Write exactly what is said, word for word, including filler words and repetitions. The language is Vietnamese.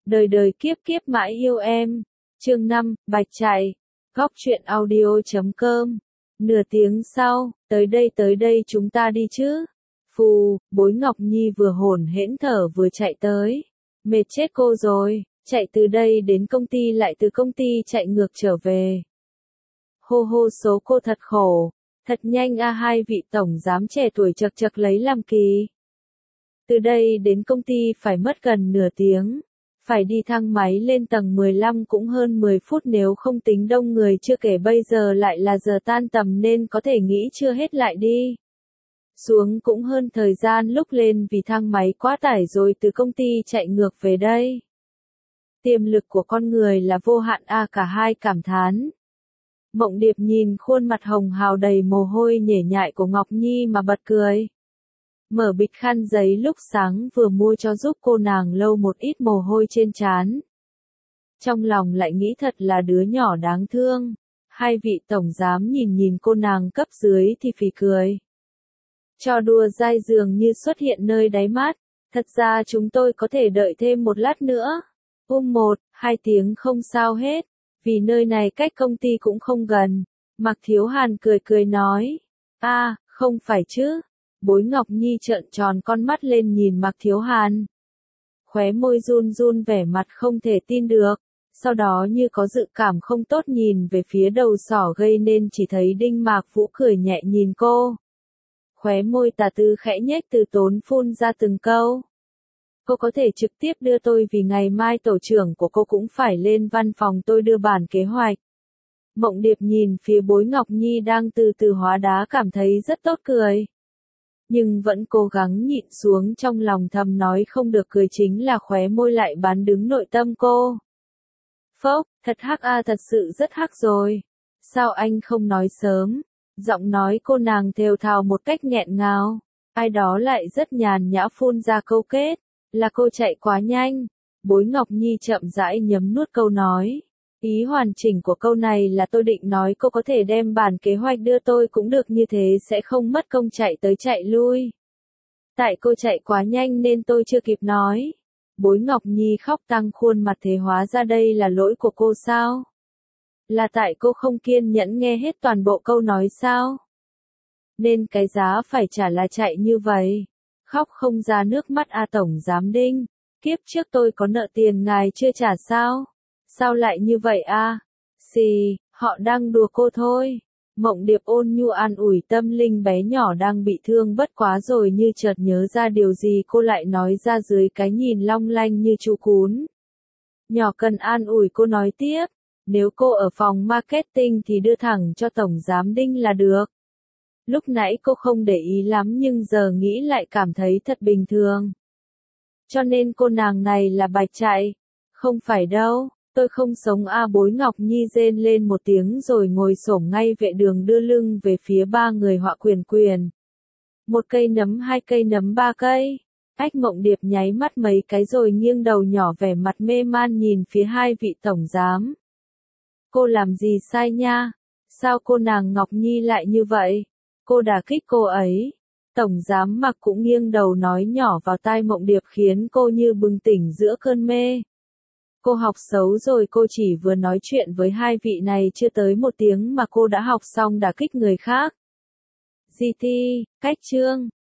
Đời đời kiếp kiếp mãi yêu em. Chương năm, Bạch Chạy. Góc truyện audio chấm com. Nửa tiếng sau, tới đây tới đây chúng ta đi chứ. Phù, Bối Ngọc Nhi vừa hổn hển thở vừa chạy tới. Mệt chết cô rồi, chạy từ đây đến công ty lại từ công ty chạy ngược trở về. Hô hô số cô thật khổ, thật nhanh a hai vị tổng giám trẻ tuổi chật chật lấy làm kỳ. Từ đây đến công ty phải mất gần nửa tiếng. Phải đi thang máy lên tầng mười lăm cũng hơn mười phút nếu không tính đông người, chưa kể bây giờ lại là giờ tan tầm nên có thể nghĩ chưa hết lại đi. Xuống cũng hơn thời gian lúc lên vì thang máy quá tải rồi, từ công ty chạy ngược về đây. Tiềm lực của con người là vô hạn a, cả hai cảm thán. Mộng Điệp nhìn khuôn mặt hồng hào đầy mồ hôi nhễ nhại của Ngọc Nhi mà bật cười. Mở bịch khăn giấy lúc sáng vừa mua cho giúp cô nàng lau một ít mồ hôi trên trán. Trong lòng lại nghĩ thật là đứa nhỏ đáng thương. Hai vị tổng giám nhìn nhìn cô nàng cấp dưới thì phì cười. Trò đùa dai dường như xuất hiện nơi đáy mắt. Thật ra chúng tôi có thể đợi thêm một lát nữa. Um một, hai tiếng không sao hết. Vì nơi này cách công ty cũng không gần. Mạc Thiếu Hàn cười cười nói. A, không phải chứ. Bối Ngọc Nhi trợn tròn con mắt lên nhìn Mạc Thiếu Hàn. Khóe môi run run vẻ mặt không thể tin được. Sau đó như có dự cảm không tốt nhìn về phía đầu sỏ gây nên chỉ thấy Đinh Mạc Vũ cười nhẹ nhìn cô. Khóe môi tà tư khẽ nhếch từ tốn phun ra từng câu. Cô có thể trực tiếp đưa tôi vì ngày mai tổ trưởng của cô cũng phải lên văn phòng tôi đưa bản kế hoạch. Mộng Điệp nhìn phía Bối Ngọc Nhi đang từ từ hóa đá cảm thấy rất tốt cười. Nhưng vẫn cố gắng nhịn xuống, trong lòng thầm nói không được cười, chính là khóe môi lại bán đứng nội tâm cô. Phốc, thật hắc a, thật sự rất hắc rồi. Sao anh không nói sớm? Giọng nói cô nàng thều thào một cách nghẹn ngào. Ai đó lại rất nhàn nhã phun ra câu kết. Là cô chạy quá nhanh. Bối Ngọc Nhi chậm rãi nhấm nuốt câu nói. Ý hoàn chỉnh của câu này là tôi định nói cô có thể đem bản kế hoạch đưa tôi cũng được, như thế sẽ không mất công chạy tới chạy lui. Tại cô chạy quá nhanh nên tôi chưa kịp nói. Bối Ngọc Nhi khóc tăng khuôn mặt, thế hóa ra đây là lỗi của cô sao? Là tại cô không kiên nhẫn nghe hết toàn bộ câu nói sao? Nên cái giá phải trả là chạy như vậy. Khóc không ra nước mắt a tổng giám Đinh. Kiếp trước tôi có nợ tiền ngài chưa trả sao? Sao lại như vậy a? À? Xì, họ đang đùa cô thôi. Mộng Điệp ôn nhu an ủi tâm linh bé nhỏ đang bị thương, bất quá rồi như chợt nhớ ra điều gì cô lại nói ra dưới cái nhìn long lanh như chú cún. Nhỏ cần an ủi, cô nói tiếp. Nếu cô ở phòng marketing thì đưa thẳng cho tổng giám Đinh là được. Lúc nãy cô không để ý lắm nhưng giờ nghĩ lại cảm thấy thật bình thường. Cho nên cô nàng này là Bạch Chạy. Không phải đâu. Tôi không sống a. Bối Ngọc Nhi rên lên một tiếng rồi ngồi xổm ngay vệ đường đưa lưng về phía ba người họa quyền quyền. Một cây nấm, hai cây nấm, ba cây. Ách Mộng Điệp nháy mắt mấy cái rồi nghiêng đầu nhỏ vẻ mặt mê man nhìn phía hai vị tổng giám. Cô làm gì sai nha? Sao cô nàng Ngọc Nhi lại như vậy? Cô đả kích cô ấy. Tổng giám Mạc cũng nghiêng đầu nói nhỏ vào tai Mộng Điệp khiến cô như bừng tỉnh giữa cơn mê. Cô học xấu rồi, cô chỉ vừa nói chuyện với hai vị này chưa tới một tiếng mà cô đã học xong đả kích người khác. giê tê, cách chương.